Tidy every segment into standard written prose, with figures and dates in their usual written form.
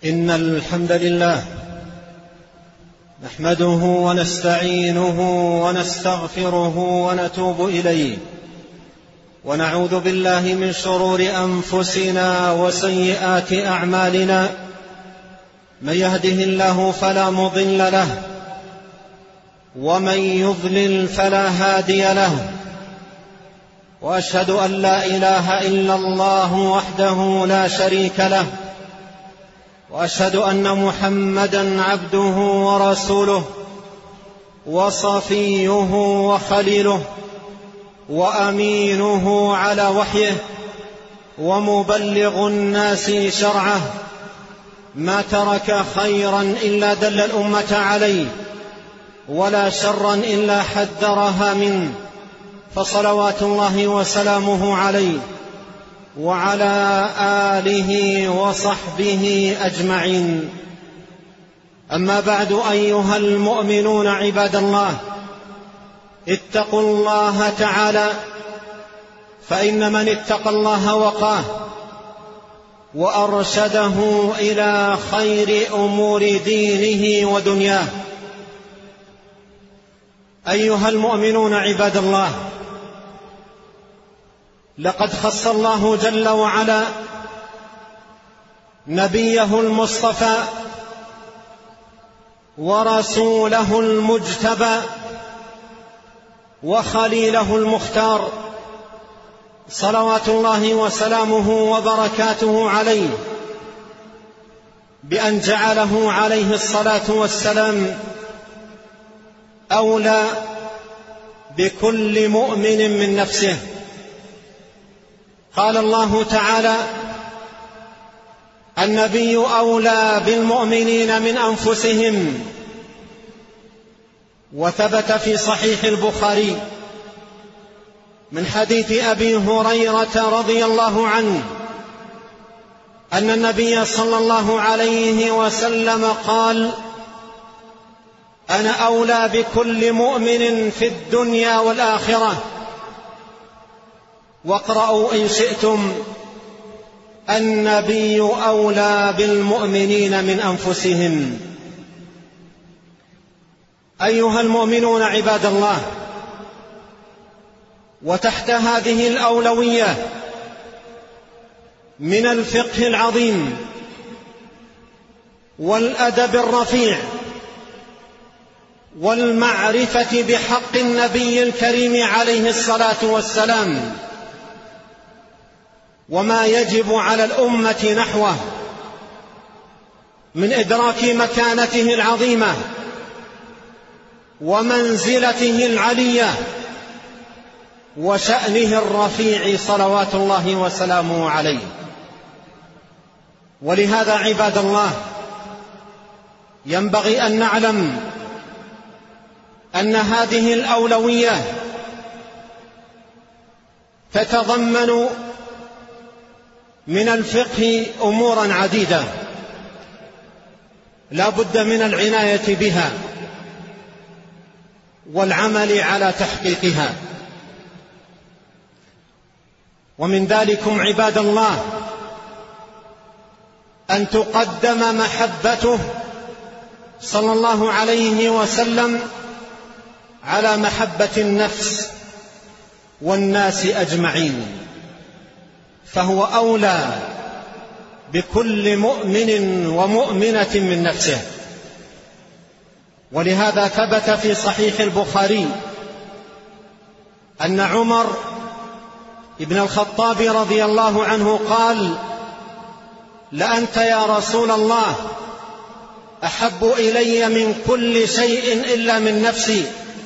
إن الحمد لله نحمده ونستعينه ونستغفره ونتوب إليه، ونعوذ بالله من شرور أنفسنا وسيئات أعمالنا. من يهده الله فلا مضل له، ومن يضلل فلا هادي له، وأشهد أن لا إله إلا الله وحده لا شريك له، وأشهد أن محمدًا عبده ورسوله وصفيه وخليله وأمينه على وحيه ومبلغ الناس شرعه، ما ترك خيرًا إلا دل الأمة عليه، ولا شرًا إلا حذرها منه، فصلوات الله وسلامه عليه وعلى آله وصحبه أجمعين. أما بعد، أيها المؤمنون عباد الله، اتقوا الله تعالى، فإن من اتقى الله وقاه وأرشده إلى خير أمور دينه ودنياه. أيها المؤمنون عباد الله، لقد خص الله جل وعلا نبيه المصطفى ورسوله المجتبى وخليله المختار، صلوات الله وسلامه وبركاته عليه، بأن جعله عليه الصلاة والسلام أولى بكل مؤمن من نفسه. قال الله تعالى: النبي أولى بالمؤمنين من أنفسهم. وثبت في صحيح البخاري من حديث أبي هريرة رضي الله عنه أن النبي صلى الله عليه وسلم قال: أنا أولى بكل مؤمن في الدنيا والآخرة. واقرأوا إن شئتم: النبي أولى بالمؤمنين من أنفسهم. أيها المؤمنون عباد الله، وتحت هذه الأولوية من الفقه العظيم والأدب الرفيع والمعرفة بحق النبي الكريم عليه الصلاة والسلام وما يجب على الأمة نحوه من إدراك مكانته العظيمة ومنزلته العلية وشأنه الرفيع، صلوات الله وسلامه عليه. ولهذا عباد الله، ينبغي أن نعلم أن هذه الأولوية تتضمن من الفقه أمورا عديدة لا بد من العناية بها والعمل على تحقيقها. ومن ذلكم عباد الله أن تقدم محبته صلى الله عليه وسلم على محبة النفس والناس أجمعين، فهو أولى بكل مؤمن ومؤمنة من نفسه. ولهذا ثبت في صحيح البخاري أن عمر ابن الخطاب رضي الله عنه قال: لأنت يا رسول الله أحب إلي من كل شيء إلا من نفسي.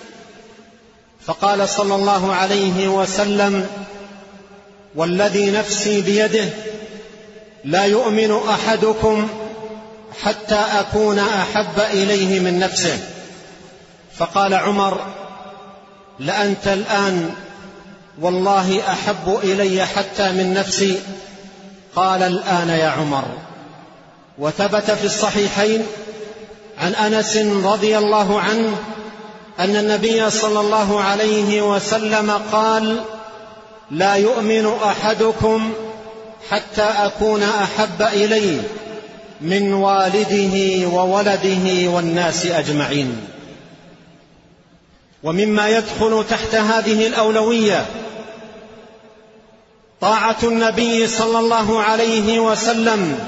فقال صلى الله عليه وسلم: والذي نفسي بيده لا يؤمن أحدكم حتى أكون أحب إليه من نفسه. فقال عمر: لأنت الآن والله أحب إلي حتى من نفسي. قال: الآن يا عمر. وثبت في الصحيحين عن أنس رضي الله عنه أن النبي صلى الله عليه وسلم قال: لا يؤمن أحدكم حتى أكون أحب إليه من والده وولده والناس أجمعين. ومما يدخل تحت هذه الأولوية طاعة النبي صلى الله عليه وسلم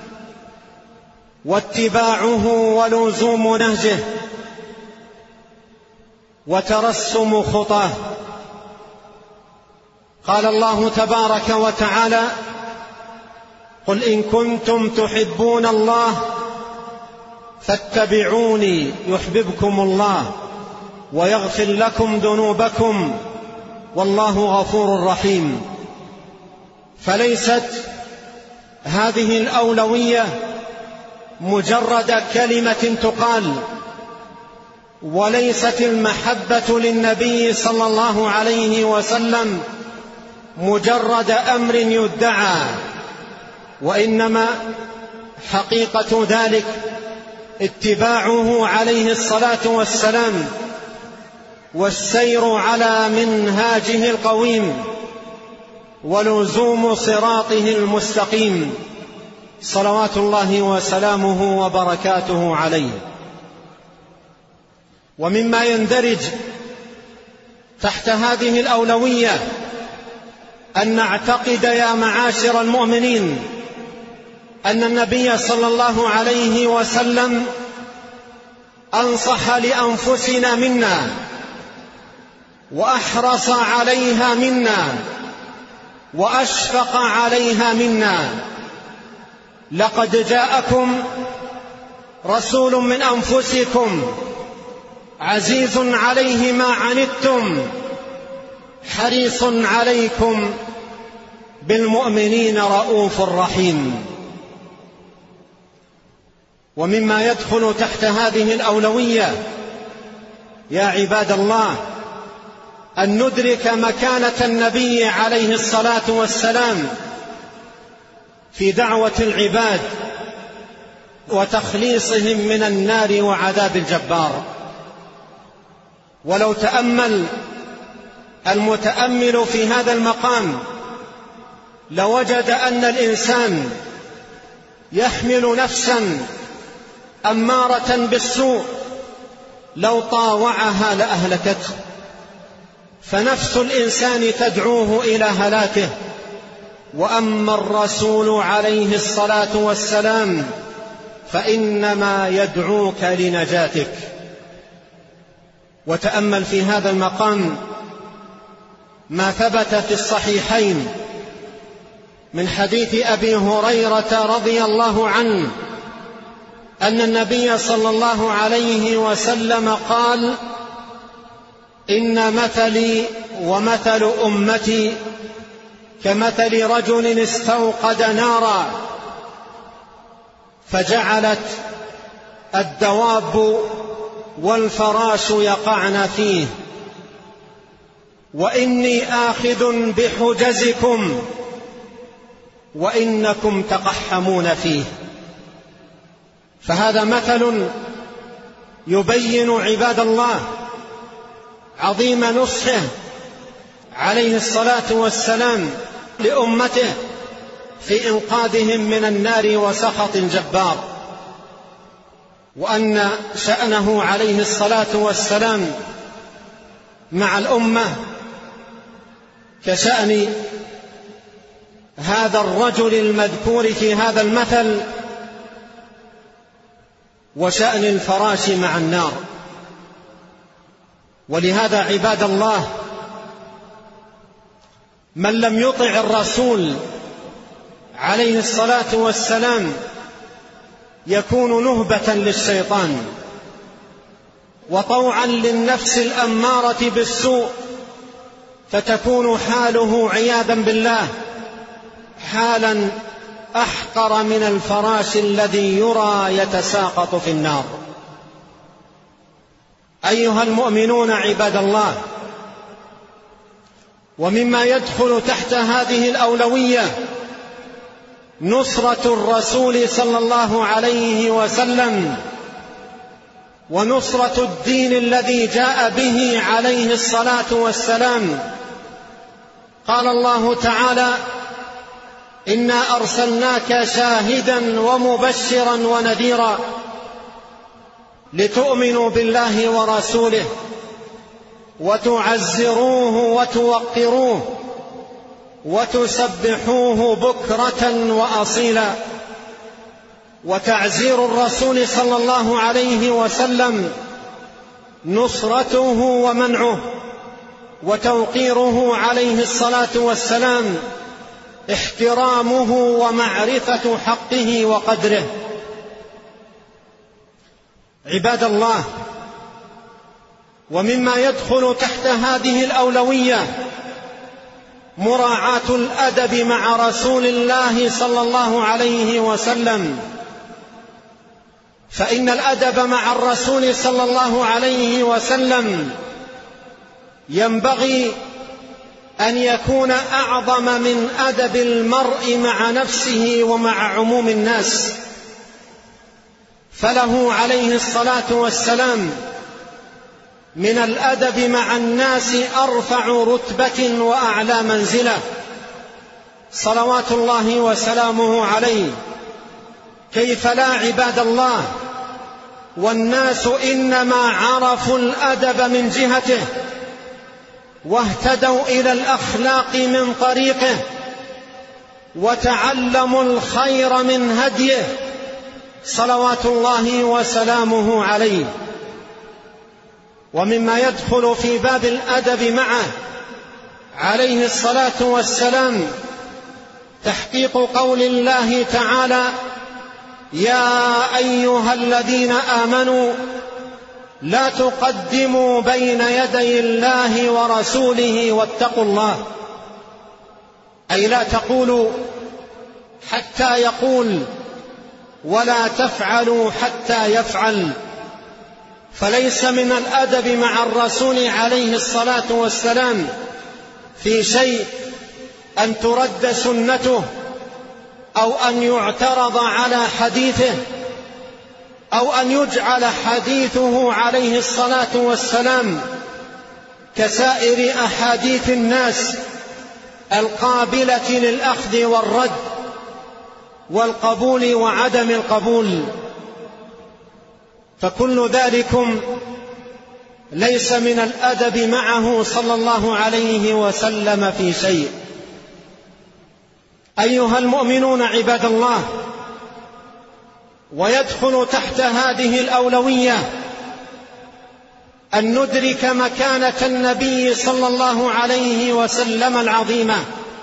واتباعه ولزوم نهجه وترسم خطاه. قال الله تبارك وتعالى: قل إن كنتم تحبون الله فاتبعوني يحببكم الله ويغفر لكم ذنوبكم والله غفور رحيم. فليست هذه الأولوية مجرد كلمة تقال، وليست المحبة للنبي صلى الله عليه وسلم مجرد أمر يدعى، وإنما حقيقة ذلك اتباعه عليه الصلاة والسلام والسير على منهاجه القويم ولزوم صراطه المستقيم صلوات الله وسلامه وبركاته عليه. ومما يندرج تحت هذه الأولوية أن نعتقد يا معاشر المؤمنين أن النبي صلى الله عليه وسلم أنصح لأنفسنا منا وأحرص عليها منا وأشفق عليها منا. لقد جاءكم رسول من أنفسكم عزيز عليه ما عنتم حريص عليكم بالمؤمنين رؤوف رحيم. ومما يدخل تحت هذه الأولوية يا عباد الله أن ندرك مكانة النبي عليه الصلاة والسلام في دعوة العباد وتخليصهم من النار وعذاب الجبار. ولو تأمل المتأمل في هذا المقام لوجد أن الإنسان يحمل نفسا أمارة بالسوء لو طاوعها لأهلكته، فنفس الإنسان تدعوه إلى هلاكه، وأما الرسول عليه الصلاة والسلام فإنما يدعوك لنجاتك. وتأمل في هذا المقام ما ثبت في الصحيحين من حديث أبي هريرة رضي الله عنه أن النبي صلى الله عليه وسلم قال: إن مثلي ومثل أمتي كمثل رجل استوقد نارا فجعلت الدواب والفراش يقعن فيه، وإني آخذ بحجزكم وإنكم تقحمون فيه. فهذا مثل يبين عباد الله عظيم نصحه عليه الصلاة والسلام لأمته في إنقاذهم من النار وسخط الجبار، وأن شأنه عليه الصلاة والسلام مع الأمة كشأن هذا الرجل المذكور في هذا المثل وشأن الفراش مع النار. ولهذا عباد الله من لم يطع الرسول عليه الصلاة والسلام يكون نهبة للشيطان وطوعا للنفس الأمارة بالسوء، فتكون حاله عياذا بالله حالا أحقر من الفراش الذي يرى يتساقط في النار. أيها المؤمنون عباد الله، ومما يدخل تحت هذه الأولوية نصرة الرسول صلى الله عليه وسلم ونصرة الدين الذي جاء به عليه الصلاة والسلام. قال الله تعالى: إنا أرسلناك شاهدا ومبشرا ونذيرا لتؤمنوا بالله ورسوله وتعزروه وتوقروه وتسبحوه بكرة وأصيلا. وتعزير الرسول صلى الله عليه وسلم نصرته ومنعه، وتوقيره عليه الصلاة والسلام احترامه ومعرفة حقه وقدره. عباد الله، ومما يدخل تحت هذه الأولوية مراعاة الأدب مع رسول الله صلى الله عليه وسلم، فإن الأدب مع الرسول صلى الله عليه وسلم ينبغي أن يكون أعظم من أدب المرء مع نفسه ومع عموم الناس، فله عليه الصلاة والسلام من الأدب مع الناس أرفع رتبة وأعلى منزلة صلوات الله وسلامه عليه. كيف لا عباد الله، والناس إنما عرفوا الأدب من جهته واهتدوا إلى الأخلاق من طريقه وتعلموا الخير من هديه صلوات الله وسلامه عليه. ومما يدخل في باب الأدب معه عليه الصلاة والسلام تحقيق قول الله تعالى: يا أيها الذين آمنوا لا تقدموا بين يدي الله ورسوله واتقوا الله. أي لا تقولوا حتى يقول، ولا تفعلوا حتى يفعل. فليس من الأدب مع الرسول عليه الصلاة والسلام في شيء أن ترد سنته، أو أن يعترض على حديثه، أو أن يجعل حديثه عليه الصلاة والسلام كسائر أحاديث الناس القابلة للأخذ والرد والقبول وعدم القبول. فكل ذلكم ليس من الأدب معه صلى الله عليه وسلم في شيء. أيها المؤمنون عباد الله، ويدخل تحت هذه الأولوية أن ندرك مكانة النبي صلى الله عليه وسلم العظيمة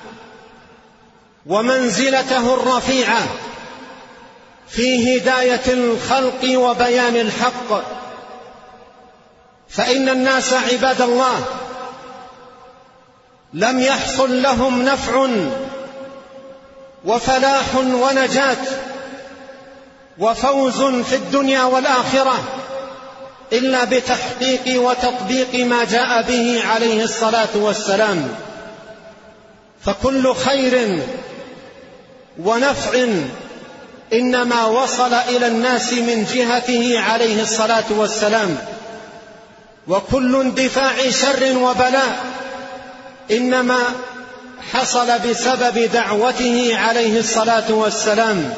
ومنزلته الرفيعة في هداية الخلق وبيان الحق. فإن الناس عباد الله لم يحصل لهم نفع وفلاح ونجاة وفوز في الدنيا والآخرة إلا بتحقيق وتطبيق ما جاء به عليه الصلاة والسلام. فكل خير ونفع إنما وصل إلى الناس من جهته عليه الصلاة والسلام، وكل اندفاع شر وبلاء إنما حصل بسبب دعوته عليه الصلاة والسلام.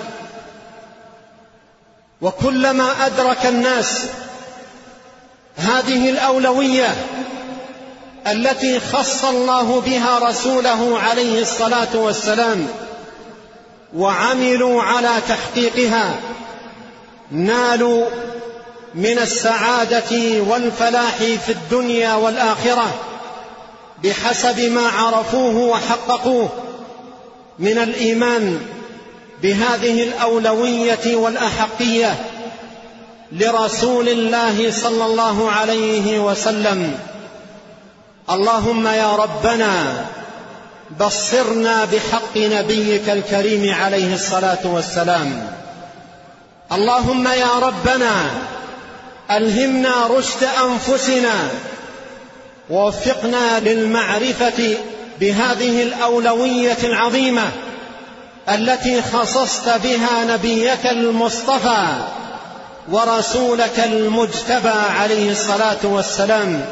وكلما أدرك الناس هذه الأولوية التي خص الله بها رسوله عليه الصلاة والسلام وعملوا على تحقيقها، نالوا من السعادة والفلاح في الدنيا والآخرة بحسب ما عرفوه وحققوه من الإيمان بهذه الأولوية والأحقية لرسول الله صلى الله عليه وسلم. اللهم يا ربنا بصرنا بحق نبيك الكريم عليه الصلاة والسلام. اللهم يا ربنا ألهمنا رشد أنفسنا ووفقنا للمعرفة بهذه الأولوية العظيمة التي خصصت بها نبيك المصطفى ورسولك المجتبى عليه الصلاة والسلام.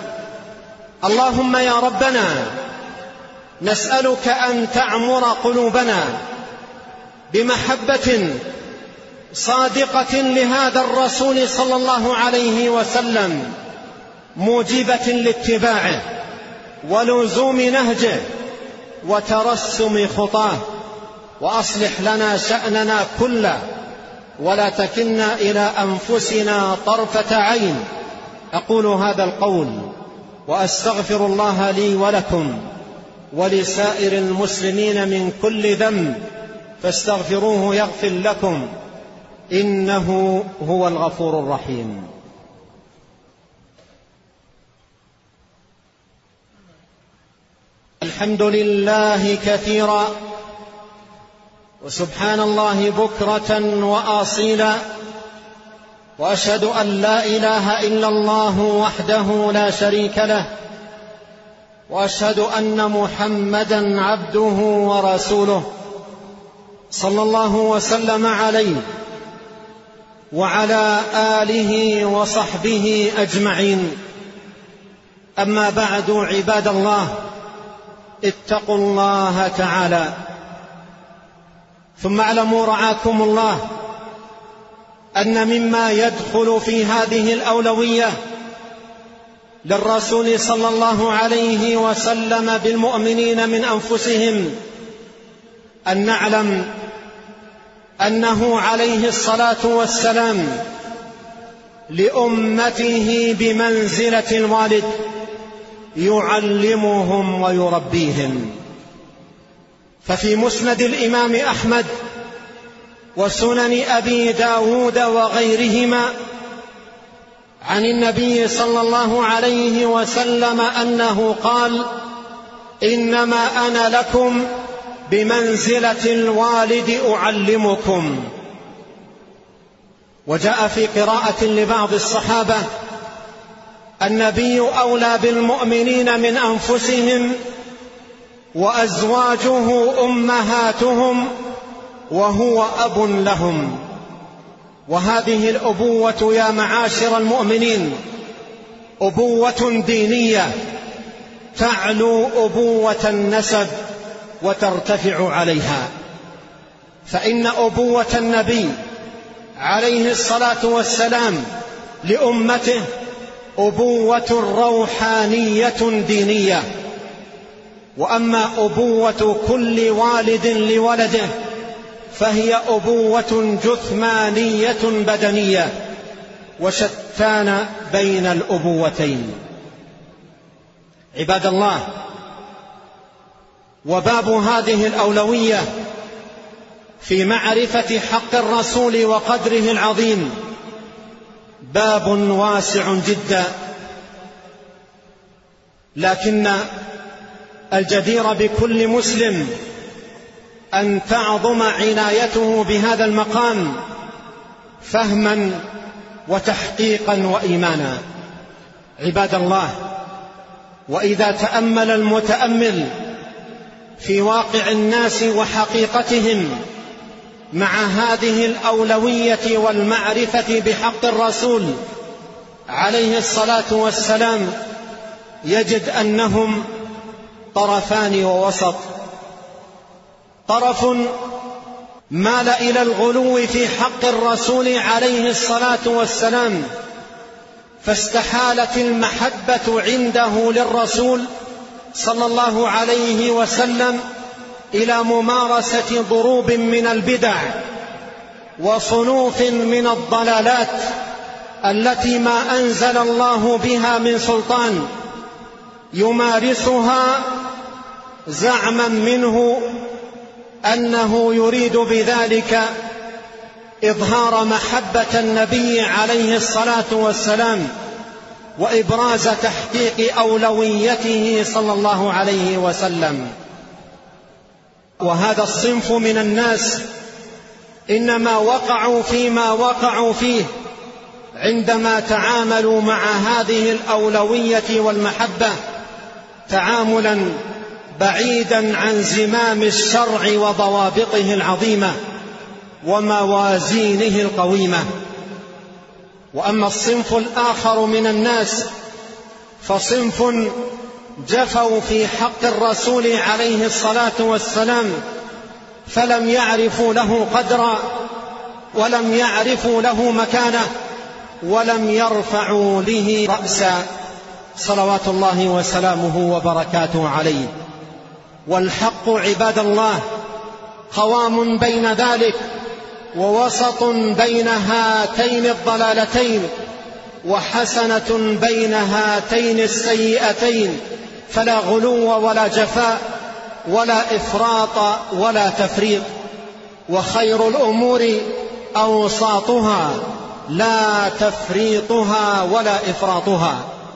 اللهم يا ربنا نسألك أن تعمر قلوبنا بمحبة صادقة لهذا الرسول صلى الله عليه وسلم، موجبة لاتباعه ولزوم نهجه وترسم خطاه. وأصلح لنا شأننا كله ولا تكلنا إلى أنفسنا طرفة عين. أقول هذا القول وأستغفر الله لي ولكم ولسائر المسلمين من كل ذنب، فاستغفروه يغفر لكم، إنه هو الغفور الرحيم. الحمد لله كثيرا، وسبحان الله بكرة وأصيلا، وأشهد أن لا إله إلا الله وحده لا شريك له، وأشهد أن محمدا عبده ورسوله صلى الله وسلم عليه وعلى آله وصحبه أجمعين. أما بعد، عباد الله، اتقوا الله تعالى. ثم اعلموا رعاكم الله أن مما يدخل في هذه الأولوية للرسول صلى الله عليه وسلم بالمؤمنين من أنفسهم أن نعلم أنه عليه الصلاة والسلام لأمته بمنزلة الوالد، يعلمهم ويربيهم. ففي مسند الإمام أحمد وسنن أبي داود وغيرهما عن النبي صلى الله عليه وسلم أنه قال: إنما أنا لكم بمنزلة الوالد أعلمكم. وجاء في قراءة لبعض الصحابة: النبي أولى بالمؤمنين من أنفسهم وأزواجه أمهاتهم وهو أب لهم. وهذه الأبوة يا معاشر المؤمنين أبوة دينية تعلو أبوة النسب وترتفع عليها، فإن أبوة النبي عليه الصلاة والسلام لأمته أبوة روحانية دينية. وأما أبوة كل والد لولده فهي أبوة جثمانية بدنية، وشتان بين الأبوتين. عباد الله، وباب هذه الأولوية في معرفة حق الرسول وقدره العظيم باب واسع جدا، لكن الجدير بكل مسلم أن تعظم عنايته بهذا المقام فهما وتحقيقا وإيمانا. عباد الله، وإذا تأمل المتأمل في واقع الناس وحقيقتهم مع هذه الأولوية والمعرفة بحق الرسول عليه الصلاة والسلام يجد أنهم طرفان ووسط. طرف مال إلى الغلو في حق الرسول عليه الصلاة والسلام، فاستحالت المحبة عنده للرسول صلى الله عليه وسلم إلى ممارسة ضروب من البدع وصنوف من الضلالات التي ما أنزل الله بها من سلطان، يمارسها زعما منه أنه يريد بذلك إظهار محبة النبي عليه الصلاة والسلام وإبراز تحقيق أولويته صلى الله عليه وسلم. وهذا الصنف من الناس إنما وقعوا فيما وقعوا فيه عندما تعاملوا مع هذه الأولوية والمحبة تعاملا بعيدا عن زمام الشرع وضوابطه العظيمة وموازينه القويمة. وأما الصنف الآخر من الناس فصنف جفوا في حق الرسول عليه الصلاة والسلام فلم يعرفوا له قدرا ولم يعرفوا له مكانة ولم يرفعوا له رأسا صلوات الله وسلامه وبركاته عليه. والحق عباد الله قوام بين ذلك ووسط بين هاتين الضلالتين وحسنة بين هاتين السيئتين، فلا غلو ولا جفاء ولا إفراط ولا تفريط، وخير الأمور أوساطها لا تفريطها ولا إفراطها.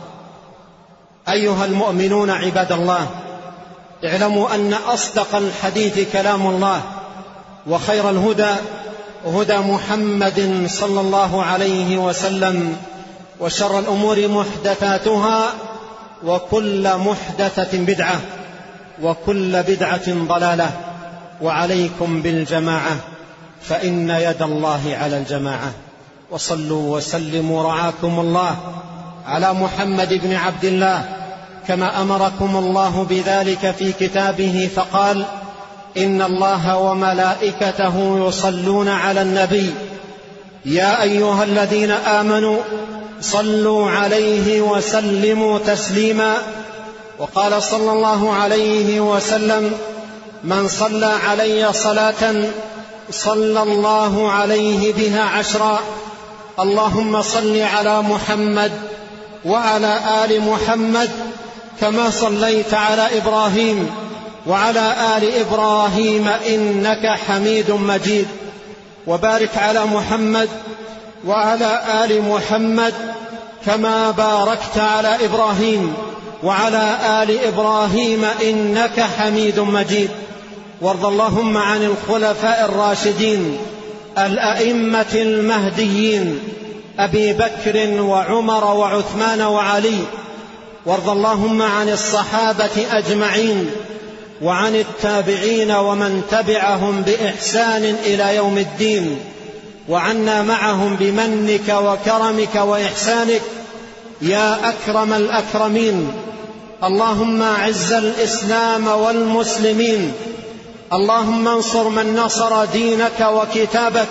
أيها المؤمنون عباد الله، اعلموا أن أصدق الحديث كلام الله، وخير الهدى هدى محمد صلى الله عليه وسلم، وشر الأمور محدثاتها، وكل محدثة بدعة، وكل بدعة ضلالة. وعليكم بالجماعة فإن يد الله على الجماعة. وصلوا وسلموا رعاكم الله على محمد بن عبد الله كما أمركم الله بذلك في كتابه، فقال: إن الله وملائكته يصلون على النبي يا أيها الذين آمنوا صلوا عليه وسلموا تسليما. وقال صلى الله عليه وسلم: من صلى علي صلاة صلى الله عليه بها 10. اللهم صل على محمد وعلى آل محمد كما صليت على إبراهيم وعلى آل إبراهيم إنك حميد مجيد. وبارك على محمد وعلى آل محمد كما باركت على إبراهيم وعلى آل إبراهيم إنك حميد مجيد. وارض اللهم عن الخلفاء الراشدين الأئمة المهديين أبي بكر وعمر وعثمان وعلي. وارض اللهم عن الصحابة أجمعين وعن التابعين ومن تبعهم بإحسان إلى يوم الدين، وعنا معهم بمنك وكرمك وإحسانك يا أكرم الأكرمين. اللهم أعز الإسلام والمسلمين، اللهم انصر من نصر دينك وكتابك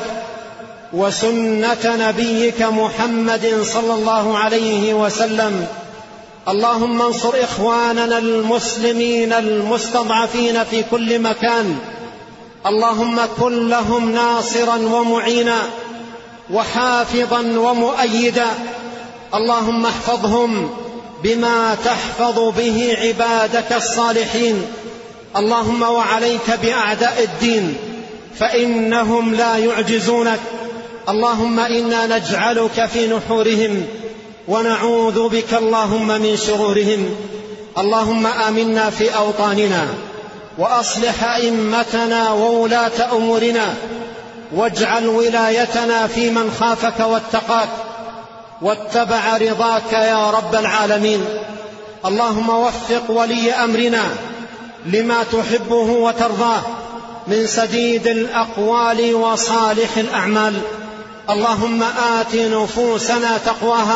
وسنة نبيك محمد صلى الله عليه وسلم. اللهم انصر إخواننا المسلمين المستضعفين في كل مكان، اللهم كن لهم ناصرا ومعينا وحافظا ومؤيدا. اللهم احفظهم بما تحفظ به عبادك الصالحين. اللهم وعليك بأعداء الدين فإنهم لا يعجزونك. اللهم إنا نجعلك في نحورهم ونعوذ بك اللهم من شرورهم. اللهم آمنا في أوطاننا وأصلح أئمتنا وولاة أمورنا، واجعل ولايتنا في من خافك واتقاك واتبع رضاك يا رب العالمين. اللهم وفق ولي أمرنا لما تحبه وترضاه من سديد الأقوال وصالح الأعمال. اللهم آت نفوسنا تقواها،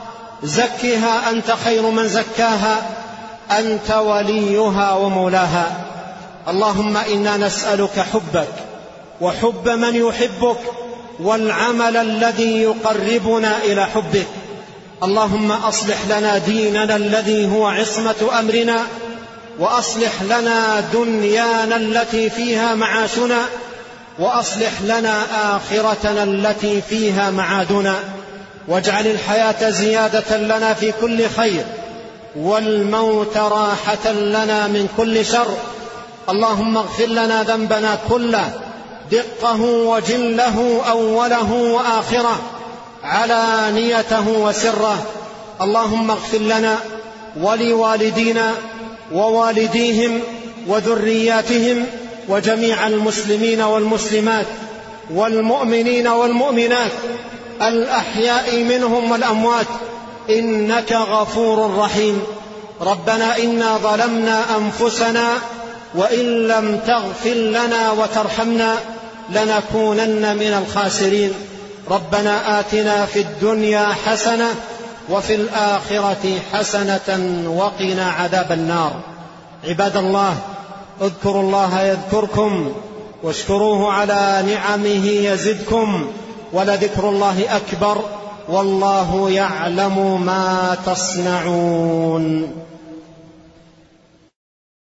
زكها أنت خير من زكاها، أنت وليها ومولاها. اللهم إنا نسألك حبك وحب من يحبك والعمل الذي يقربنا إلى حبك. اللهم أصلح لنا ديننا الذي هو عصمة أمرنا، وأصلح لنا دنيانا التي فيها معاشنا، وأصلح لنا آخرتنا التي فيها معادنا. واجعل الحياة زيادة لنا في كل خير، والموت راحة لنا من كل شر. اللهم اغفر لنا ذنبنا كله، دقه وجله، أوله وآخره، علانيته وسره. اللهم اغفر لنا ولوالدينا ووالديهم وذرياتهم وجميع المسلمين والمسلمات والمؤمنين والمؤمنات الأحياء منهم والأموات، إنك غفور رحيم. ربنا إنا ظلمنا أنفسنا وإن لم تغفر لنا وترحمنا لنكونن من الخاسرين. ربنا آتنا في الدنيا حسنة وفي الآخرة حسنة وقنا عذاب النار. عباد الله، اذكروا الله يذكركم واشكروه على نعمه يزدكم ولذكر الله أكبر والله يعلم ما تصنعون.